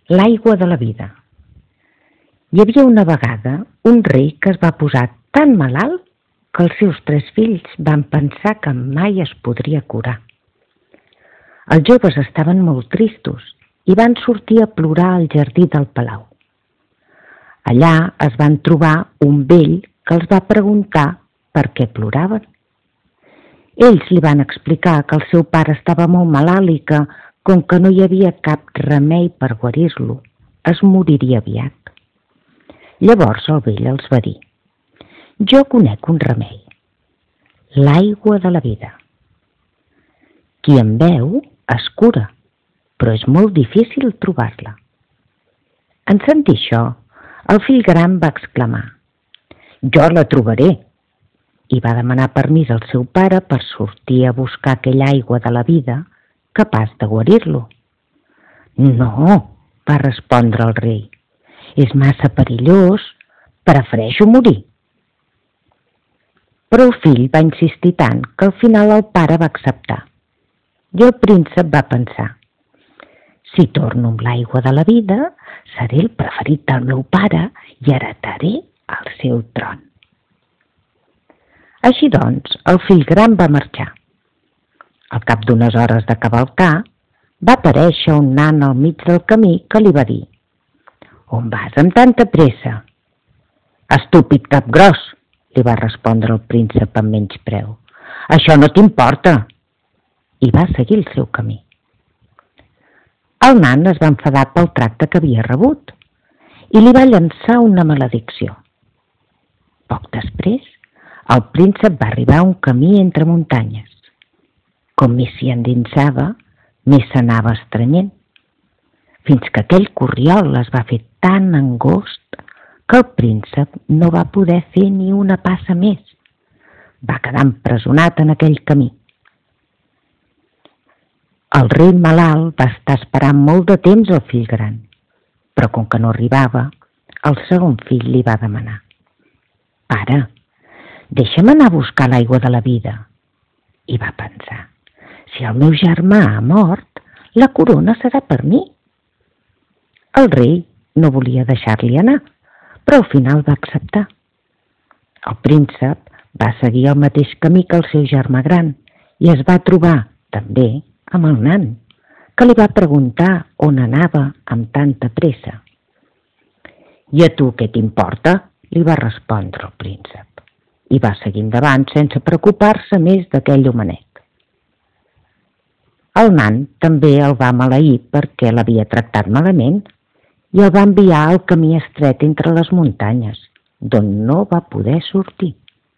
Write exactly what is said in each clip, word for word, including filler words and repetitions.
L'aigua de la vida. Hi havia una vegada un rei que es va posar tan malalt que els seus tres fills van pensar que mai es podria curar. Els joves estaven molt tristos i van sortir a plorar al jardí del palau. Allà es van trobar un vell que els va preguntar per què ploraven. Ells li van explicar que el seu pare estava molt malalt i que, com que no hi havia cap remei per guarir-lo, es moriria aviat. Llavors el vell els va dir: «Jo conec un remei, l'aigua de la vida. Qui en beu es cura, però és molt difícil trobar-la». En sentir això, el fill gran va exclamar: «Jo la trobaré!» i va demanar permís al seu pare per sortir a buscar aquella aigua de la vida capaç de guarir-lo. «No», va respondre el rei, «és massa perillós, prefereixo morir». Però el fill va insistir tant que al final el pare va acceptar. I el príncep va pensar: «Si torno amb l'aigua de la vida, seré el preferit del meu pare i heretaré el seu tron». Així doncs, el fill gran va marxar. Al cap d'unes hores de cavalcar, va aparèixer un nan al mig del camí que li va dir: «On vas amb tanta pressa?» «Estúpid capgros», li va respondre el príncep amb menyspreu, «això no t'importa», i va seguir el seu camí. El nan es va enfadar pel tracte que havia rebut i li va llançar una maledicció. Poc després, el príncep va arribar a un camí entre muntanyes. Com més s'hi endinsava, més s'anava estrenyent, fins que aquell corriol es va fer tan angost que el príncep no va poder fer ni una passa més. Va quedar empresonat en aquell camí. El rei malalt va estar esperant molt de temps el fill gran, però com que no arribava, el segon fill li va demanar: «Pare, deixa'm anar a buscar l'aigua de la vida». I va pensar: «Si el meu germà ha mort, la corona serà per mi». El rei no volia deixar-li anar, però al final va acceptar. El príncep va seguir el mateix camí que el seu germà gran i es va trobar, també, amb el nan, que li va preguntar on anava amb tanta pressa. «I a tu què t'importa?», li va respondre el príncep, i va seguir endavant sense preocupar-se més d'aquell homenet. El nan també el va maleir perquè l'havia tractat malament i el va enviar al camí estret entre les muntanyes, d'on no va poder sortir.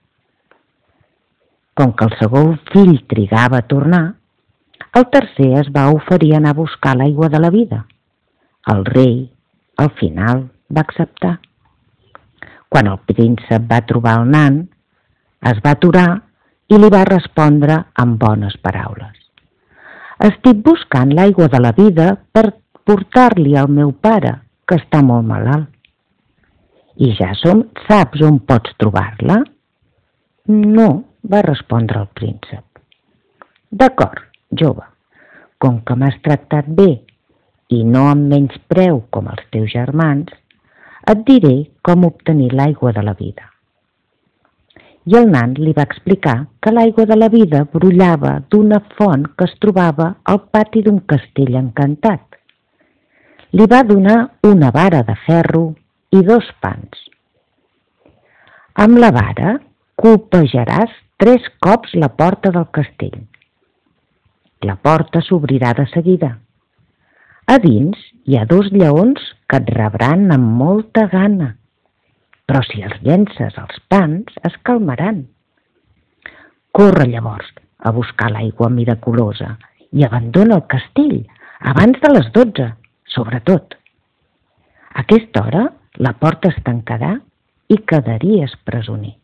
Com que el segon fill trigava a tornar, el tercer es va oferir a anar a buscar l'aigua de la vida. El rei, al final, va acceptar. Quan el príncep va trobar el nan, es va aturar i li va respondre amb bones paraules: «Estic buscant l'aigua de la vida per portar-li al meu pare, que està molt malalt». «I ja som, saps on pots trobar-la?» «No», va respondre el príncep. «D'acord, jove, com que m'has tractat bé i no amb menyspreu com els teus germans, et diré com obtenir l'aigua de la vida». I el nan li va explicar que l'aigua de la vida brollava d'una font que es trobava al pati d'un castell encantat. Li va donar una vara de ferro i dos pans. «Amb la vara colpejaràs tres cops la porta del castell. La porta s'obrirà de seguida. A dins hi ha dos lleons que et rebran amb molta gana, però si els llences als pans es calmaran. Corre llavors a buscar l'aigua miraculosa i abandona el castell abans de les dotze, sobretot. A aquesta hora la porta es tancarà i quedaries presoner».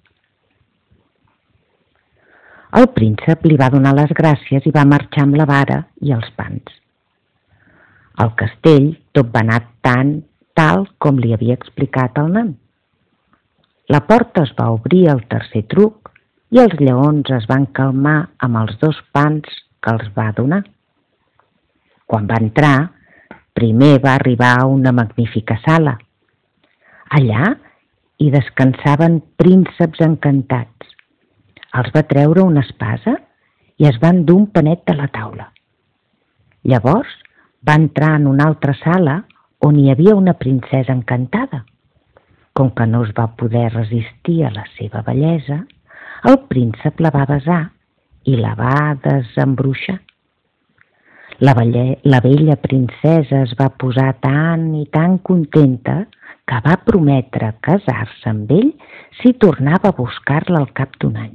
El príncep li va donar les gràcies i va marxar amb la vara i els pans. Al castell tot va anar tan tal com li havia explicat el nan. La porta es va obrir al tercer truc i els lleons es van calmar amb els dos pans que els va donar. Quan va entrar, Primer va arribar a una magnífica sala. Allà hi descansaven prínceps encantats. Els va treure una espasa i es van dur un panet de la taula. Llavors va entrar en una altra sala on hi havia una princesa encantada. Com que no es va poder resistir a la seva bellesa, el príncep la va besar i la va desembruixar. La, velle, la vella princesa es va posar tan i tan contenta que va prometre casar-se amb ell si tornava a buscar-la al cap d'un any.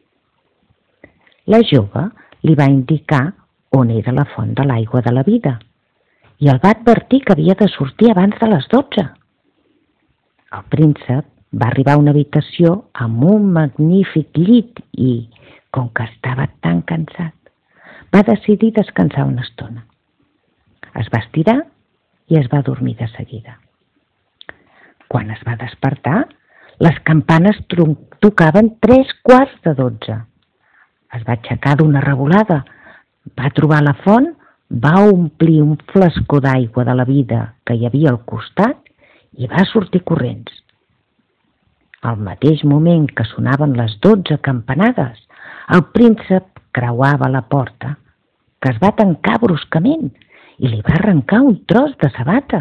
La jove li va indicar on era la font de l'aigua de la vida i el va advertir que havia de sortir abans de les dotze. El príncep va arribar a una habitació amb un magnífic llit i, com que estava tan cansat, va decidir descansar una estona. Es va estirar i es va dormir de seguida. Quan es va despertar, les campanes tocaven tres quarts de dotze. Es va aixecar d'una revolada, va trobar la font, va omplir un flascó d'aigua de la vida que hi havia al costat i va sortir corrents. Al mateix moment que sonaven les dotze campanades, el príncep creuava la porta, que es va tancar bruscament i li va arrencar un tros de sabata.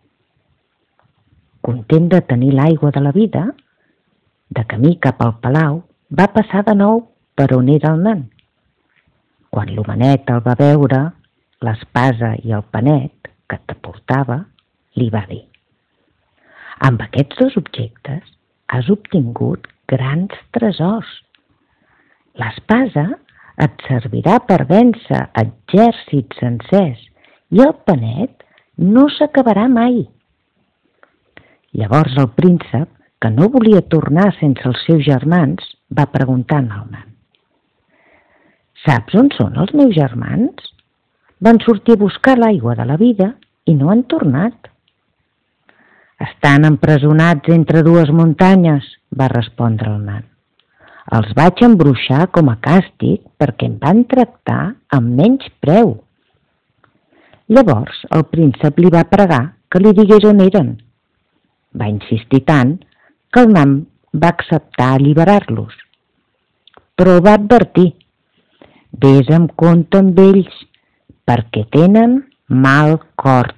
Content de tenir l'aigua de la vida, de camí cap al palau, va passar de nou per on era el nan. Quan l'homenet el va veure, l'espasa i el panet que te portava, li va dir: amb aquests dos objectes has obtingut grans tresors. L'espasa et servirà per vèncer exèrcits sencers i el panet no s'acabarà mai. Llavors el príncep, que no volia tornar sense els seus germans, va preguntar al nan: saps on són els meus germans? Van sortir a buscar l'aigua de la vida i no han tornat. Estan empresonats entre dues muntanyes, va respondre el nan. Els vaig embruixar com a càstig perquè em van tractar amb menys preu. Llavors el príncep li va pregar que li digués on eren. Va insistir tant que el nan va acceptar alliberar-los. Però el va advertir: vés amb compte amb ells, perquè tenen mal cor.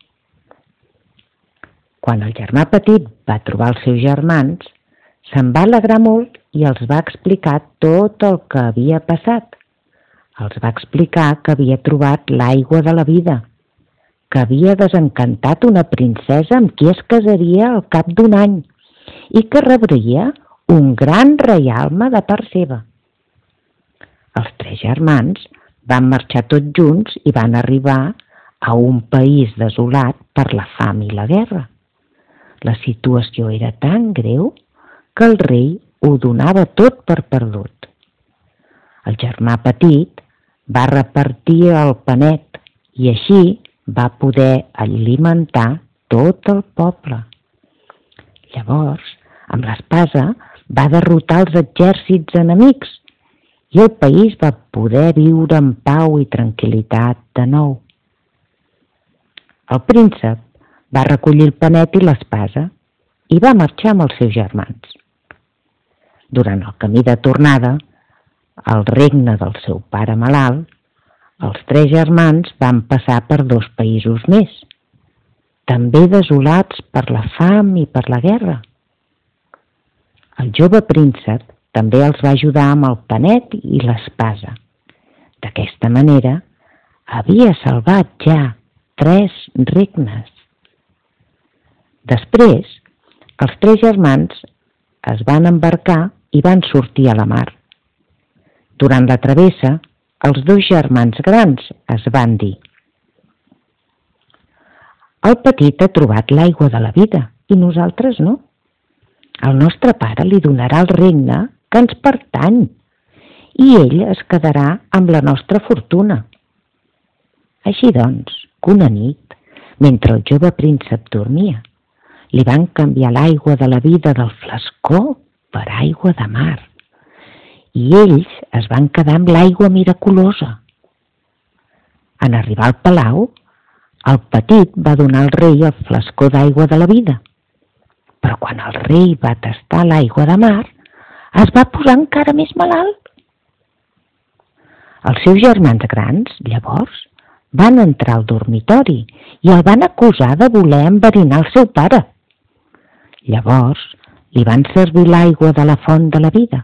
Quan el germà petit va trobar els seus germans, se'n va alegrar molt i els va explicar tot el que havia passat. Els va explicar que havia trobat l'aigua de la vida, que havia desencantat una princesa amb qui es casaria al cap d'un any i que rebria un gran reialme de part seva. Els tres germans van marxar tots junts i van arribar a un país desolat per la fam i la guerra. La situació era tan greu que el rei ho donava tot per perdut. El germà petit va repartir el panet i així va poder alimentar tot el poble. Llavors, amb l'espasa, va derrotar els exèrcits enemics i el país va poder viure en pau i tranquil·litat de nou. El príncep va recollir el panet i l'espasa i va marxar amb els seus germans. Durant el camí de tornada, al regne del seu pare malalt, els tres germans van passar per dos països més, també desolats per la fam i per la guerra. El jove príncep també els va ajudar amb el panet i l'espasa. D'aquesta manera, havia salvat ja tres regnes. Després, els tres germans es van embarcar i van sortir a la mar. Durant la travessa, els dos germans grans es van dir: el petit ha trobat l'aigua de la vida i nosaltres no. El nostre pare li donarà el regne que ens pertany i ell es quedarà amb la nostra fortuna. Així doncs, que una nit, mentre el jove príncep dormia, li van canviar l'aigua de la vida del flascó per aigua de mar i ells es van quedar amb l'aigua miraculosa. En arribar al palau, el petit va donar al rei el flascó d'aigua de la vida, però quan el rei va tastar l'aigua de mar, es va posar encara més malalt. Els seus germans grans, llavors, van entrar al dormitori i el van acusar de voler enverinar el seu pare. Llavors, li van servir l'aigua de la font de la vida.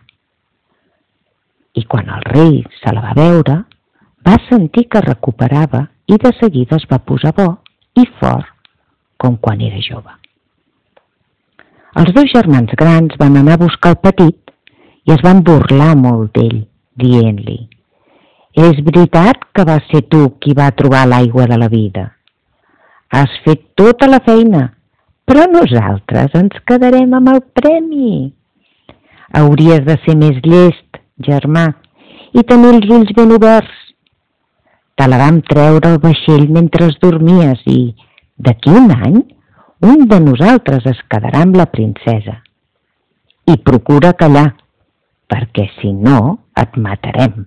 I quan el rei se la va beure, va sentir que recuperava i de seguida es va posar bo i fort com quan era jove. Els dos germans grans van anar a buscar el petit i es van burlar molt d'ell, dient-li: «És veritat que va ser tu qui va trobar l'aigua de la vida. Has fet tota la feina, però nosaltres ens quedarem amb el premi. Hauries de ser més llest, germà, i tenir els ulls ben oberts. Te la vam treure al vaixell mentre dormies i, d'aquí un any, un de nosaltres es quedarà amb la princesa. I procura callar, perquè si no et matarem».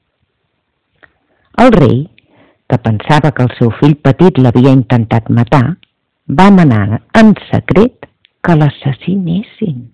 El rei, que pensava que el seu fill petit l'havia intentat matar, va manar en secret que l'assassinessin.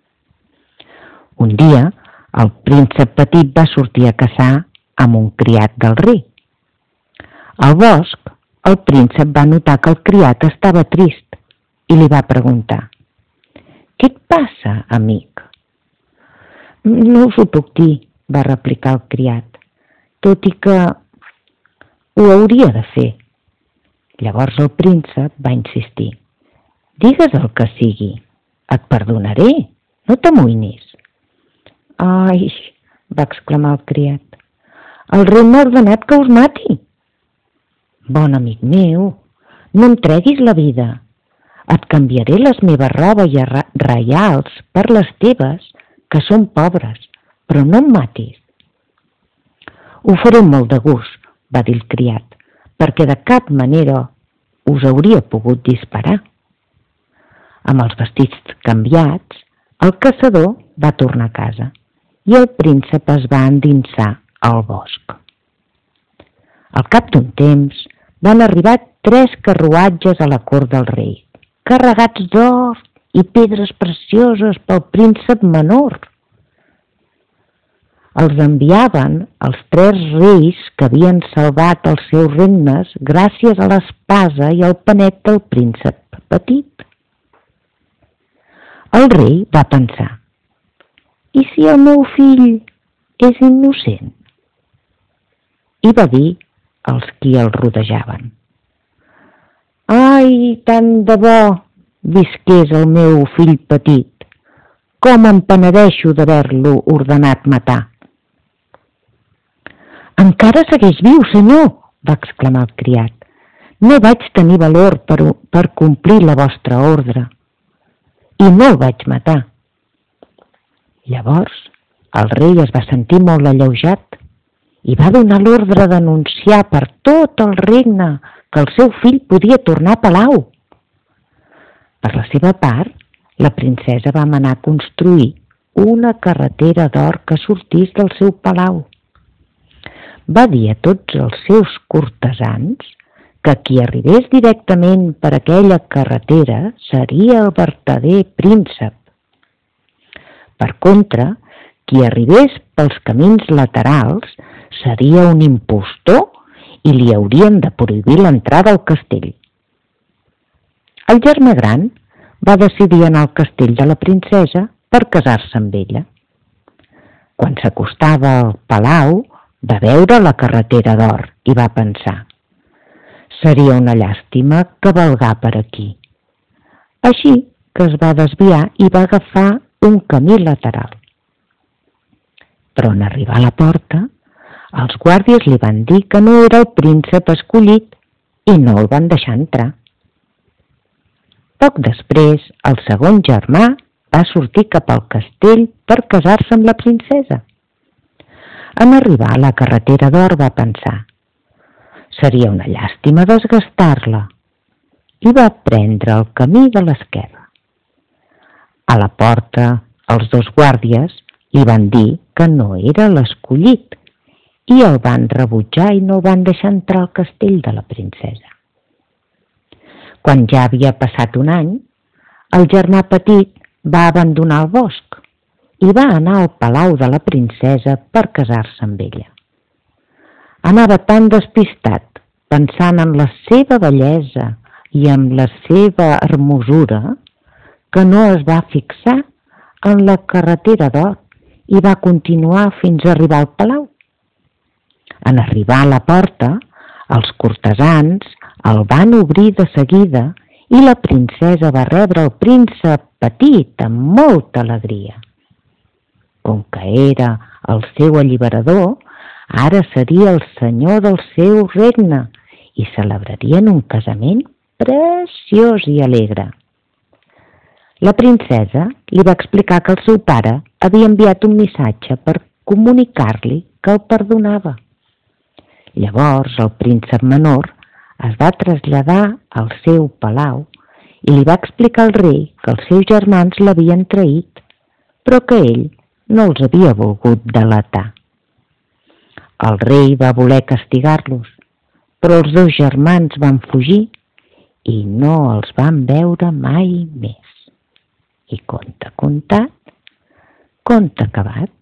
Un dia, el príncep petit va sortir a caçar amb un criat del rei. Al bosc, el príncep va notar que el criat estava trist i li va preguntar: «Què et passa, amic?» «No us ho puc dir», va replicar el criat, «tot i que ho hauria de fer». Llavors el príncep va insistir: «Digues el que sigui, et perdonaré, no t'amoïnis». «Ai», va exclamar el criat, «el rei m'ha ordenat que us mati». «Bon amic meu, no em treguis la vida. Et canviaré les meves robes reials per les teves, que són pobres, però no em matis». «Ho faré molt de gust», va dir el criat, «perquè de cap manera us hauria pogut disparar». Amb els vestits canviats, el caçador va tornar a casa i el príncep es va endinsar al bosc. Al cap d'un temps van arribar tres carruatges a la cort del rei, carregats d'or i pedres precioses pel príncep menor. Els enviaven els tres reis que havien salvat els seus regnes gràcies a l'espasa i al panet del príncep petit. El rei va pensar: «I si el meu fill és innocent?» I va dir als qui el rodejaven: «Ai, tant de bo visqués el meu fill petit! Com em penedeixo d'haver-lo ordenat matar!» «Encara segueix viu, senyor!», va exclamar el criat. «No vaig tenir valor per, per complir la vostra ordre i no el vaig matar». Llavors el rei es va sentir molt alleujat i va donar l'ordre d'anunciar per tot el regne que el seu fill podia tornar a palau. Per la seva part, la princesa va manar construir una carretera d'or que sortís del seu palau. Va dir a tots els seus cortesans que qui arribés directament per aquella carretera seria el vertader príncep. Per contra, qui arribés pels camins laterals seria un impostor i li haurien de prohibir l'entrada al castell. El germà gran va decidir anar al castell de la princesa per casar-se amb ella. Quan s'acostava al palau, va veure la carretera d'or i va pensar: «Seria una llàstima cavalgar per aquí». Així que es va desviar i va agafar un camí lateral. Però en arribar a la porta, els guàrdies li van dir que no era el príncep escollit i no el van deixar entrar. Poc després, el segon germà va sortir cap al castell per casar-se amb la princesa. En arribar a la carretera d'or va pensar: «Seria una llàstima desgastar-la», i va prendre el camí de l'esquerra. A la porta, els dos guàrdies li van dir que no era l'escollit i el van rebutjar i no el van deixar entrar al castell de la princesa. Quan ja havia passat un any, el germà petit va abandonar el bosc i va anar al palau de la princesa per casar-se amb ella. Anava tan despistat, pensant en la seva bellesa i en la seva hermosura, que no es va fixar en la carretera d'or i va continuar fins a arribar al palau. En arribar a la porta, els cortesans el van obrir de seguida i la princesa va rebre el príncep petit amb molta alegria. Com que era el seu alliberador, ara seria el senyor del seu regne i celebrarien un casament preciós i alegre. La princesa li va explicar que el seu pare havia enviat un missatge per comunicar-li que el perdonava. Llavors el príncep menor es va traslladar al seu palau i li va explicar al rei que els seus germans l'havien traït, però que ell no els havia volgut delatar. El rei va voler castigar-los, però els dos germans van fugir i no els van veure mai més. I conte contat, conte acabat.